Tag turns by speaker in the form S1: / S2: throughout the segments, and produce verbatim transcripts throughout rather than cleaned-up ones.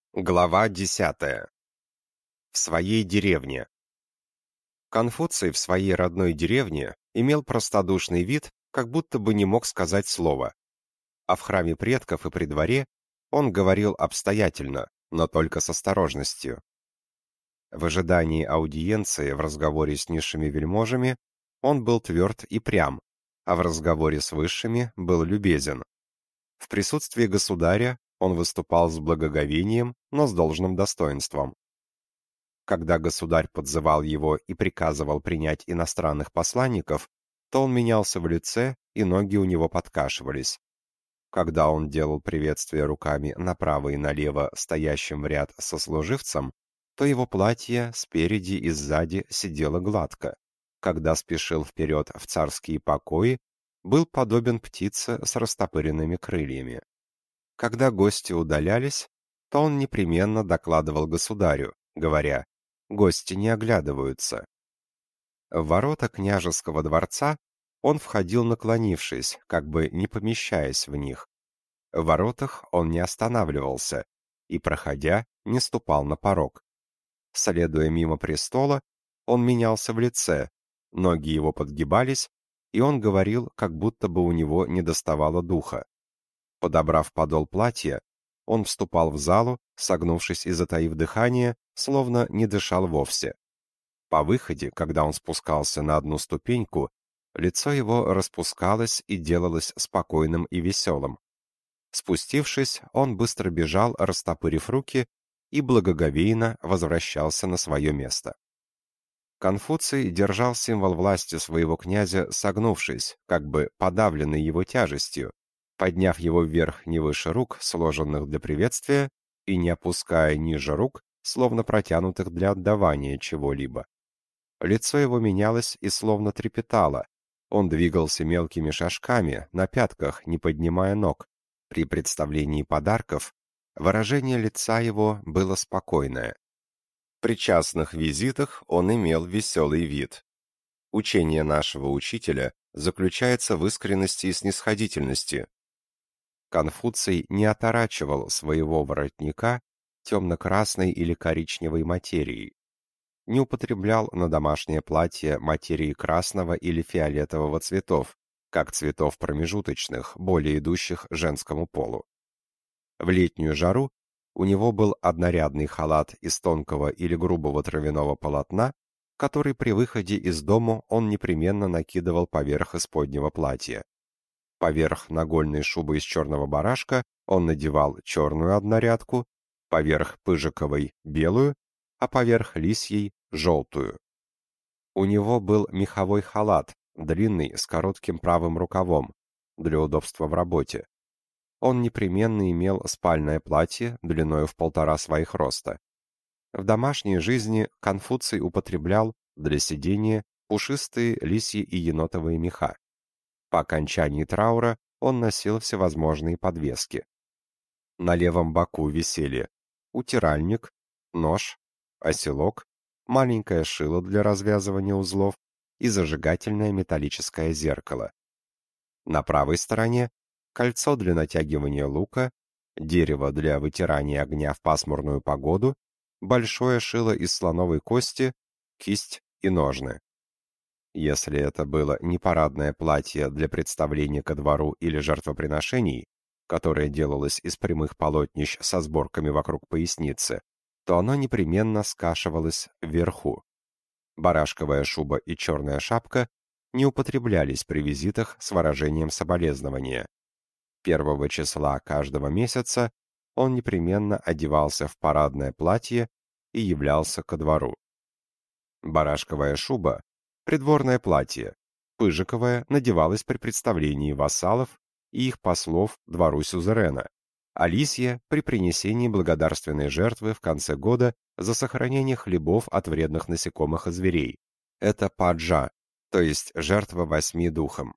S1: Глава десятая. В своей деревне. Конфуций в своей родной деревне имел простодушный вид, как будто бы не мог сказать слова. А в храме предков и при дворе он говорил обстоятельно, но только с осторожностью. В ожидании аудиенции в разговоре с низшими вельможами он был тверд и прям, а в разговоре с высшими был любезен. В присутствии государя он выступал с благоговением, но с должным достоинством. Когда государь подзывал его и приказывал принять иностранных посланников, то он менялся в лице, и ноги у него подкашивались. Когда он делал приветствие руками направо и налево стоящим в ряд сослуживцам, то его платье спереди и сзади сидело гладко. Когда спешил вперед в царские покои, был подобен птице с растопыренными крыльями. Когда гости удалялись, то он непременно докладывал государю, говоря: «Гости не оглядываются». В ворота княжеского дворца он входил наклонившись, как бы не помещаясь в них. В воротах он не останавливался и, проходя, не ступал на порог. Следуя мимо престола, он менялся в лице, ноги его подгибались, и он говорил, как будто бы у него недоставало духа. Подобрав подол платья, он вступал в залу, согнувшись и затаив дыхание, словно не дышал вовсе. По выходе, когда он спускался на одну ступеньку, лицо его распускалось и делалось спокойным и веселым. Спустившись, он быстро бежал, растопырив руки, и благоговейно возвращался на свое место. Конфуций держал символ власти своего князя согнувшись, как бы подавленный его тяжестью, подняв его вверх не выше рук, сложенных для приветствия, и не опуская ниже рук, словно протянутых для отдавания чего-либо. Лицо его менялось и словно трепетало. Он двигался мелкими шажками, на пятках, не поднимая ног. При представлении подарков выражение лица его было спокойное. При частных визитах он имел веселый вид. Учение нашего учителя заключается в искренности и снисходительности. Конфуций не оторачивал своего воротника темно-красной или коричневой материей, не употреблял на домашнее платье материи красного или фиолетового цветов, как цветов промежуточных, более идущих женскому полу. В летнюю жару у него был однорядный халат из тонкого или грубого травяного полотна, который при выходе из дому он непременно накидывал поверх исподнего платья. Поверх нагольной шубы из черного барашка он надевал черную однорядку, поверх пыжиковой — белую, а поверх лисьей — желтую. У него был меховой халат, длинный, с коротким правым рукавом, для удобства в работе. Он непременно имел спальное платье длиною в полтора своих роста. В домашней жизни Конфуций употреблял для сидения пушистые лисьи и енотовые меха. По окончании траура он носил всевозможные подвески. На левом боку висели утиральник, нож, оселок, маленькое шило для развязывания узлов и зажигательное металлическое зеркало. На правой стороне кольцо для натягивания лука, дерево для вытирания огня в пасмурную погоду, большое шило из слоновой кости, кисть и ножны. Если это было не парадное платье для представления ко двору или жертвоприношений, которое делалось из прямых полотнищ со сборками вокруг поясницы, то оно непременно скашивалось вверху. Барашковая шуба и черная шапка не употреблялись при визитах с выражением соболезнования. Первого числа каждого месяца он непременно одевался в парадное платье и являлся ко двору. Барашковая шуба — придворное платье, пыжиковое надевалось при представлении вассалов и их послов двору сюзерена, а лисье — при принесении благодарственной жертвы в конце года за сохранение хлебов от вредных насекомых и зверей. Это паджа, то есть жертва восьми духам.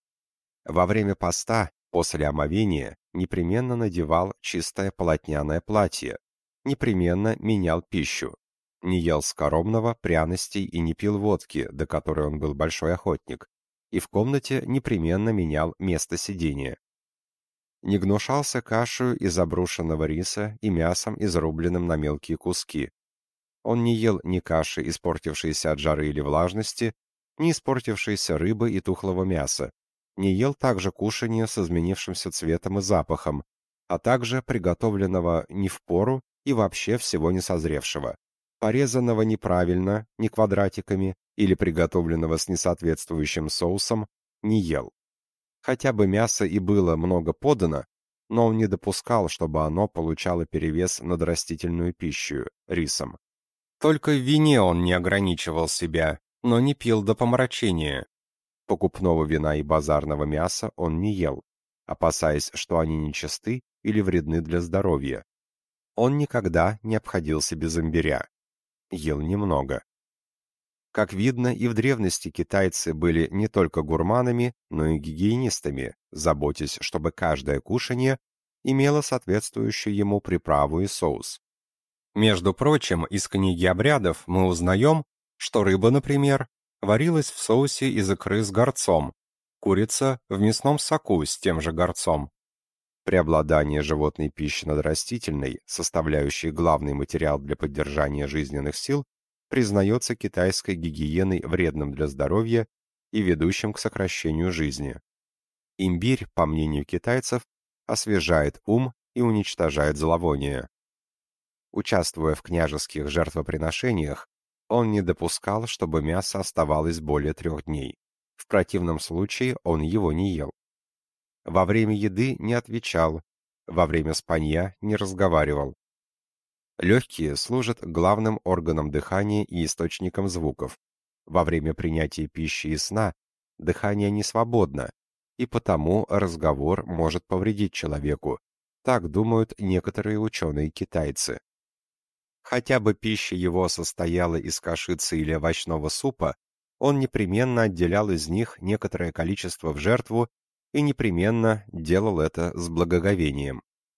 S1: Во время поста, после омовения, непременно надевал чистое полотняное платье, непременно менял пищу, не ел скоромного, пряностей и не пил водки, до которой он был большой охотник, и в комнате непременно менял место сидения. Не гнушался кашею из обрушенного риса и мясом, изрубленным на мелкие куски. Он не ел ни каши, испортившейся от жары или влажности, ни испортившейся рыбы и тухлого мяса, не ел также кушанья с изменившимся цветом и запахом, а также приготовленного не в пору и вообще всего не созревшего, порезанного неправильно, не квадратиками или приготовленного с несоответствующим соусом, не ел. Хотя бы мясо и было много подано, но он не допускал, чтобы оно получало перевес над растительную пищу, рисом. Только в вине он не ограничивал себя, но не пил до помрачения. Покупного вина и базарного мяса он не ел, опасаясь, что они нечисты или вредны для здоровья. Он никогда не обходился без имбиря. Ел немного. Как видно, и в древности китайцы были не только гурманами, но и гигиенистами, заботясь, чтобы каждое кушанье имело соответствующую ему приправу и соус. Между прочим, из книги обрядов мы узнаем, что рыба, например, варилась в соусе из икры с горцом, курица в мясном соку с тем же горцом. Преобладание животной пищи над растительной, составляющей главный материал для поддержания жизненных сил, признается китайской гигиеной вредным для здоровья и ведущим к сокращению жизни. Имбирь, по мнению китайцев, освежает ум и уничтожает зловоние. Участвуя в княжеских жертвоприношениях, он не допускал, чтобы мясо оставалось более трех дней. В противном случае он его не ел. Во время еды не отвечал, во время спанья не разговаривал. Легкие служат главным органом дыхания и источником звуков. Во время принятия пищи и сна дыхание не свободно, и потому разговор может повредить человеку. Так думают некоторые ученые-китайцы. Хотя бы пища его состояла из кашицы или овощного супа, он непременно отделял из них некоторое количество в жертву и непременно делал это с благоговением.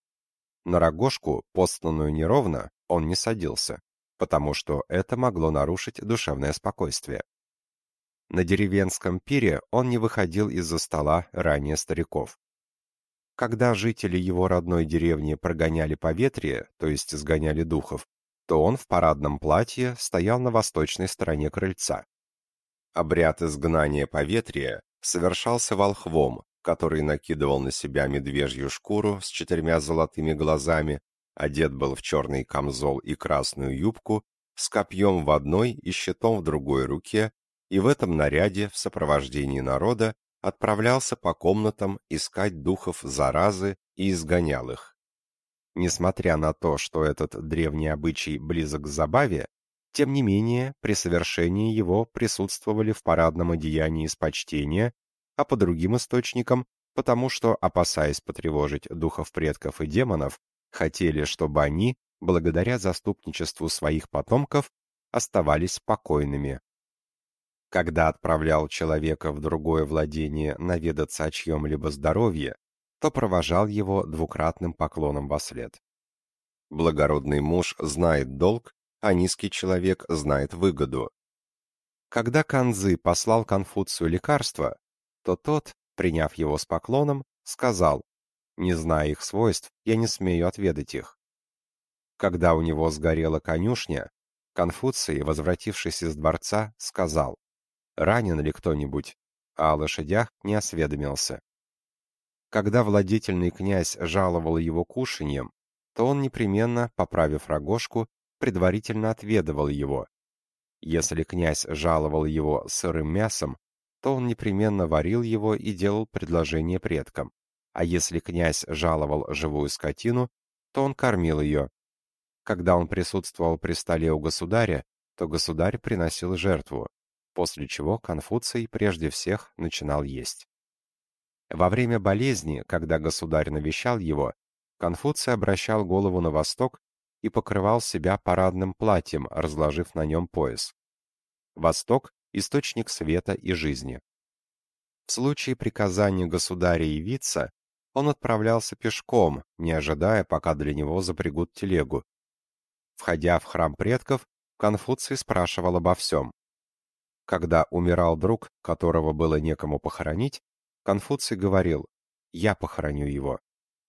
S1: На рогожку, постланную неровно, он не садился, потому что это могло нарушить душевное спокойствие. На деревенском пире он не выходил из-за стола ранее стариков. Когда жители его родной деревни прогоняли поветрие, то есть изгоняли духов, то он в парадном платье стоял на восточной стороне крыльца. Обряд изгнания поветрия совершался волхвом, который накидывал на себя медвежью шкуру с четырьмя золотыми глазами, одет был в черный камзол и красную юбку, с копьем в одной и щитом в другой руке, и в этом наряде в сопровождении народа отправлялся по комнатам искать духов заразы и изгонял их. Несмотря на то, что этот древний обычай близок к забаве, тем не менее при совершении его присутствовали в парадном одеянии из почтения, а по другим источникам, потому что, опасаясь потревожить духов предков и демонов, хотели, чтобы они, благодаря заступничеству своих потомков, оставались спокойными. Когда отправлял человека в другое владение наведаться о чьем-либо здоровье, то провожал его двукратным поклоном вослед. Благородный муж знает долг, а низкий человек знает выгоду. Когда Канцзы послал Конфуцию лекарство, то тот, приняв его с поклоном, сказал: «Не зная их свойств, я не смею отведать их». Когда у него сгорела конюшня, Конфуций, возвратившись из дворца, сказал: «Ранен ли кто-нибудь?» А о лошадях не осведомился. Когда владетельный князь жаловал его кушаньем, то он непременно, поправив рогожку, предварительно отведывал его. Если князь жаловал его сырым мясом, то он непременно варил его и делал предложение предкам, а если князь жаловал живую скотину, то он кормил ее. Когда он присутствовал при столе у государя, то государь приносил жертву, после чего Конфуций прежде всех начинал есть. Во время болезни, когда государь навещал его, Конфуций обращал голову на восток и покрывал себя парадным платьем, разложив на нем пояс. Восток — источник света и жизни. В случае приказания государя явиться, он отправлялся пешком, не ожидая, пока для него запрягут телегу. Входя в храм предков, Конфуций спрашивал обо всем. Когда умирал друг, которого было некому похоронить, Конфуций говорил: «Я похороню его».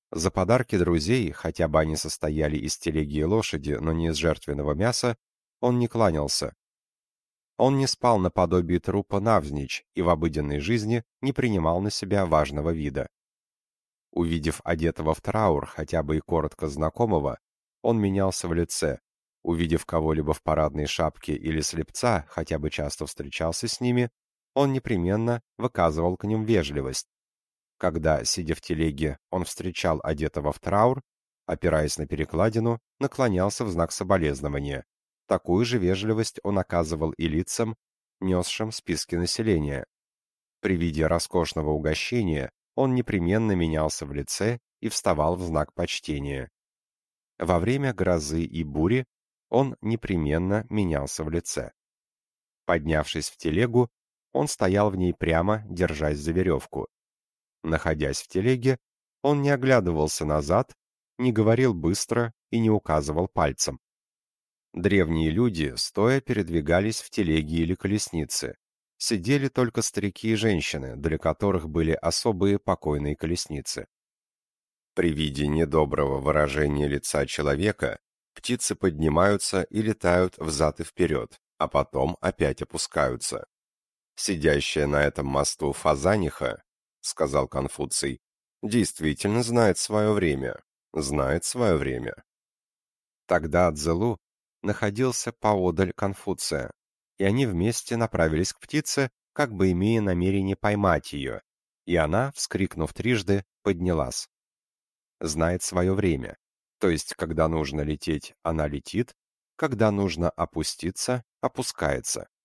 S1: За подарки друзей, хотя бы они состояли из телеги и лошади, но не из жертвенного мяса, он не кланялся. Он не спал наподобие трупа навзничь и в обыденной жизни не принимал на себя важного вида. Увидев одетого в траур, хотя бы и коротко знакомого, он менялся в лице. Увидев кого-либо в парадной шапке или слепца, хотя бы часто встречался с ними, он непременно выказывал к ним вежливость. Когда, сидя в телеге, он встречал одетого в траур, опираясь на перекладину, наклонялся в знак соболезнования. Такую же вежливость он оказывал и лицам, несшим списки населения. При виде роскошного угощения он непременно менялся в лице и вставал в знак почтения. Во время грозы и бури он непременно менялся в лице. Поднявшись в телегу, он стоял в ней прямо, держась за веревку. Находясь в телеге, он не оглядывался назад, не говорил быстро и не указывал пальцем. Древние люди стоя передвигались в телеге или колеснице. Сидели только старики и женщины, для которых были особые покойные колесницы. При виде недоброго выражения лица человека птицы поднимаются и летают взад и вперед, а потом опять опускаются. Сидящая на этом мосту фазаниха, сказал Конфуций, действительно знает свое время, знает свое время. Тогда Цзэлу находился поодаль Конфуция, и они вместе направились к птице, как бы имея намерение поймать ее, и она, вскрикнув трижды, поднялась. Знает свое время, то есть, когда нужно лететь, она летит, когда нужно опуститься, опускается.